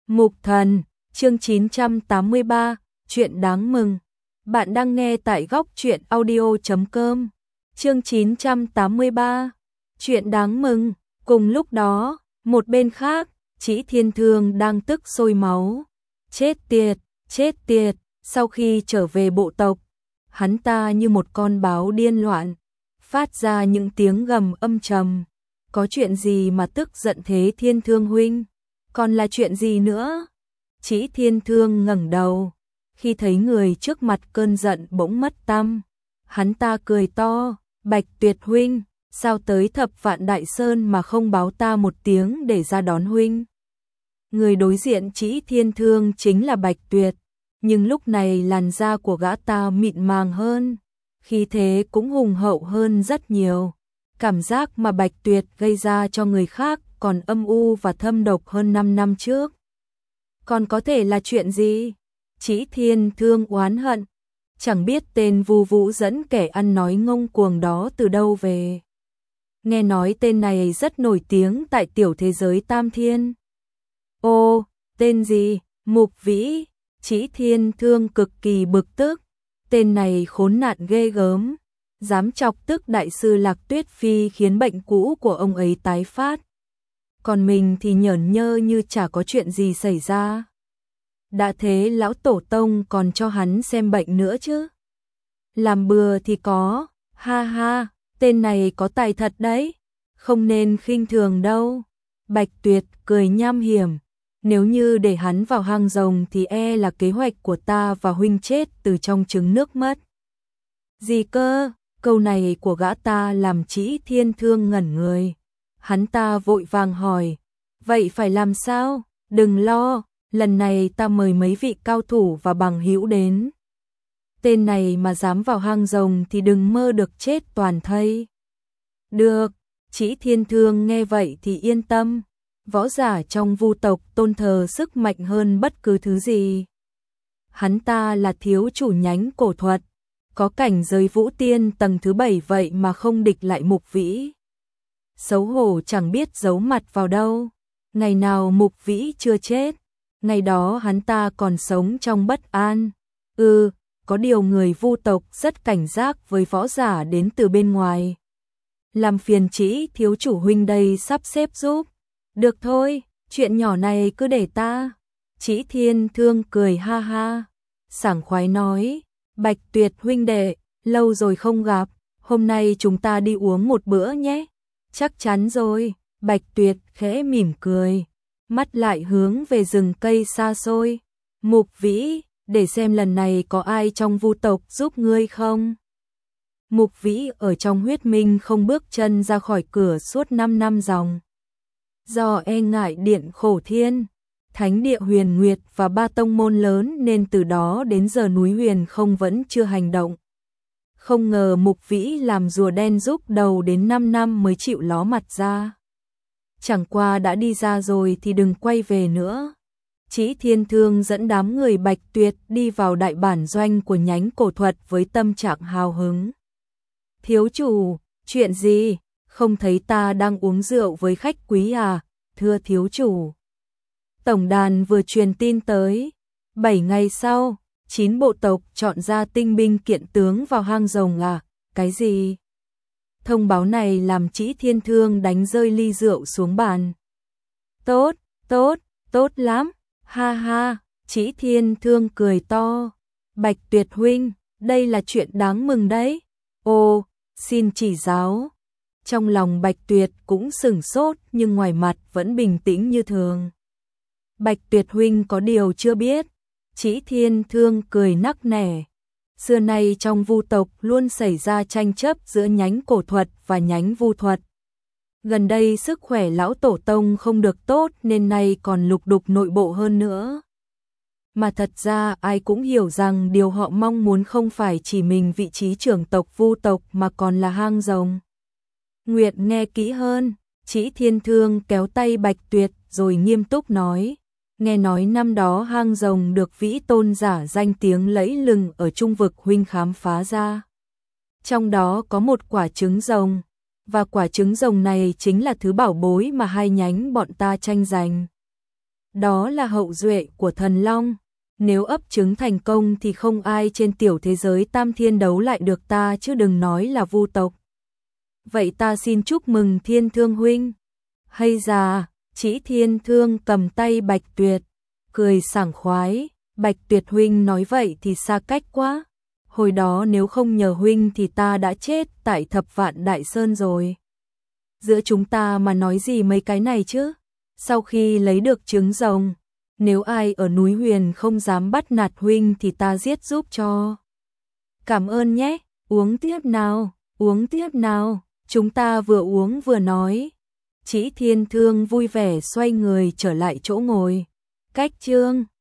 Mục Thần, chương 983, chuyện đáng mừng. Bạn đang nghe tại góc truyện audio.com. Chương 983, chuyện đáng mừng. Cùng lúc đó, một bên khác, Chỉ Thiên Thương đang tức sôi máu. Chết tiệt, sau khi trở về bộ tộc, hắn ta như một con báo điên loạn, phát ra những tiếng gầm âm trầm. Có chuyện gì mà tức giận thế Thiên Thương huynh? Còn là chuyện gì nữa? Chỉ Thiên Thương ngẩng đầu, khi thấy người trước mặt cơn giận bỗng mất tăm. Hắn ta cười to, Bạch Tuyệt huynh, sao tới Thập Vạn Đại Sơn mà không báo ta một tiếng để ra đón huynh? Người đối diện Chỉ Thiên Thương chính là Bạch Tuyệt, nhưng lúc này làn da của gã ta mịn màng hơn, khí thế cũng hùng hậu hơn rất nhiều. Cảm giác mà Bạch Tuyệt gây ra cho người khác còn âm u và thâm độc hơn 5 năm trước. Còn có thể là chuyện gì? Chỉ Thiên Thương oán hận, chẳng biết tên Vu Vũ dẫn kẻ ăn nói ngông cuồng đó từ đâu về. Nghe nói tên này rất nổi tiếng tại tiểu thế giới Tam Thiên. Ô, tên gì? Mục Vĩ. Chỉ Thiên Thương cực kỳ bực tức. Tên này khốn nạn ghê gớm, dám chọc tức đại sư Lạc Tuyết Phi khiến bệnh cũ của ông ấy tái phát. Còn mình thì nhởn nhơ như chả có chuyện gì xảy ra. Đã thế lão tổ tông còn cho hắn xem bệnh nữa chứ. Làm bừa thì có, ha ha, tên này có tài thật đấy, không nên khinh thường đâu. Bạch Tuyệt cười nham hiểm, nếu như để hắn vào hang rồng thì e là kế hoạch của ta và huynh chết từ trong trứng nước mất. Gì cơ? Câu này của gã ta làm Chỉ Thiên Thương ngẩn người. Hắn ta vội vàng hỏi, vậy phải làm sao? Đừng lo, lần này ta mời mấy vị cao thủ và bằng hữu đến. Tên này mà dám vào hang rồng thì đừng mơ được chết toàn thây. Được, Chỉ Thiên Thương nghe vậy thì yên tâm. Võ giả trong Vu tộc tôn thờ sức mạnh hơn bất cứ thứ gì. Hắn ta là thiếu chủ nhánh cổ thuật, có cảnh giới vũ tiên tầng thứ 7 vậy mà không địch lại Mục Vĩ. Xấu hổ chẳng biết giấu mặt vào đâu. Ngày nào Mục Vĩ chưa chết, ngày đó hắn ta còn sống trong bất an. Có điều người Vu tộc rất cảnh giác với võ giả đến từ bên ngoài. Làm phiền Chỉ thiếu chủ huynh đây sắp xếp giúp. Được thôi, chuyện nhỏ này cứ để ta. Chỉ Thiên Thương cười ha ha, sảng khoái nói, Bạch Tuyệt huynh đệ, lâu rồi không gặp, hôm nay chúng ta đi uống một bữa nhé. Chắc chắn rồi. Bạch Tuyệt khẽ mỉm cười, mắt lại hướng về rừng cây xa xôi. Mục Vĩ, để xem lần này có ai trong Vu tộc giúp ngươi không? Mục Vĩ ở trong huyết minh không bước chân ra khỏi cửa suốt 5 năm dòng. Do e ngại điện Khổ Thiên, Thánh địa Huyền Nguyệt và 3 tông môn lớn nên từ đó đến giờ núi Huyền không vẫn chưa hành động. Không ngờ Mục Vĩ làm rùa đen giúp đầu đến 5 năm mới chịu ló mặt ra. Chẳng qua đã đi ra rồi thì đừng quay về nữa. Chỉ Thiên Thương dẫn đám người Bạch Tuyệt đi vào đại bản doanh của nhánh cổ thuật với tâm trạng hào hứng. Thiếu chủ, chuyện gì? Không thấy ta đang uống rượu với khách quý à? Thưa thiếu chủ, tổng đàn vừa truyền tin tới, 7 ngày sau, 9 bộ tộc chọn ra tinh binh kiện tướng vào hang rồng à? Cái gì? Thông báo này làm Chỉ Thiên Thương đánh rơi ly rượu xuống bàn. Tốt lắm, ha ha, Chỉ Thiên Thương cười to. Bạch Tuyệt huynh, đây là chuyện đáng mừng đấy. Ồ, xin chỉ giáo. Trong lòng Bạch Tuyệt cũng sửng sốt nhưng ngoài mặt vẫn bình tĩnh như thường. Bạch Tuyệt huynh có điều chưa biết. Chỉ Thiên Thương cười nắc nẻ. Xưa nay trong Vu tộc luôn xảy ra tranh chấp giữa nhánh cổ thuật và nhánh Vu thuật. Gần đây sức khỏe lão tổ tông không được tốt nên nay còn lục đục nội bộ hơn nữa. Mà thật ra ai cũng hiểu rằng điều họ mong muốn không phải chỉ mình vị trí trưởng tộc Vu tộc mà còn là hang rồng. Nguyệt nghe kỹ hơn. Chỉ Thiên Thương kéo tay Bạch Tuyệt rồi nghiêm túc nói. Nghe nói năm đó hang rồng được Vĩ tôn giả danh tiếng lẫy lừng ở Trung vực huynh khám phá ra. Trong đó có một quả trứng rồng, và quả trứng rồng này chính là thứ bảo bối mà hai nhánh bọn ta tranh giành. đó là hậu duệ của thần long. Nếu ấp trứng thành công thì không ai trên tiểu thế giới tam thiên đấu lại được ta, chứ đừng nói là vu tộc. Vậy ta xin chúc mừng Thiên Thương huynh. Hay già, Chỉ Thiên Thương cầm tay Bạch Tuyệt, cười sảng khoái. Bạch Tuyệt huynh nói vậy thì xa cách quá. Hồi đó nếu không nhờ huynh thì ta đã chết tại Thập Vạn Đại Sơn rồi. Giữa chúng ta mà nói gì mấy cái này chứ? Sau khi lấy được trứng rồng, nếu ai ở núi Huyền không dám bắt nạt huynh thì ta giết giúp cho. Cảm ơn nhé, uống tiếp nào, uống tiếp nào. Chúng ta vừa uống vừa nói. Chỉ Thiên Thương vui vẻ xoay người trở lại chỗ ngồi. Cách chương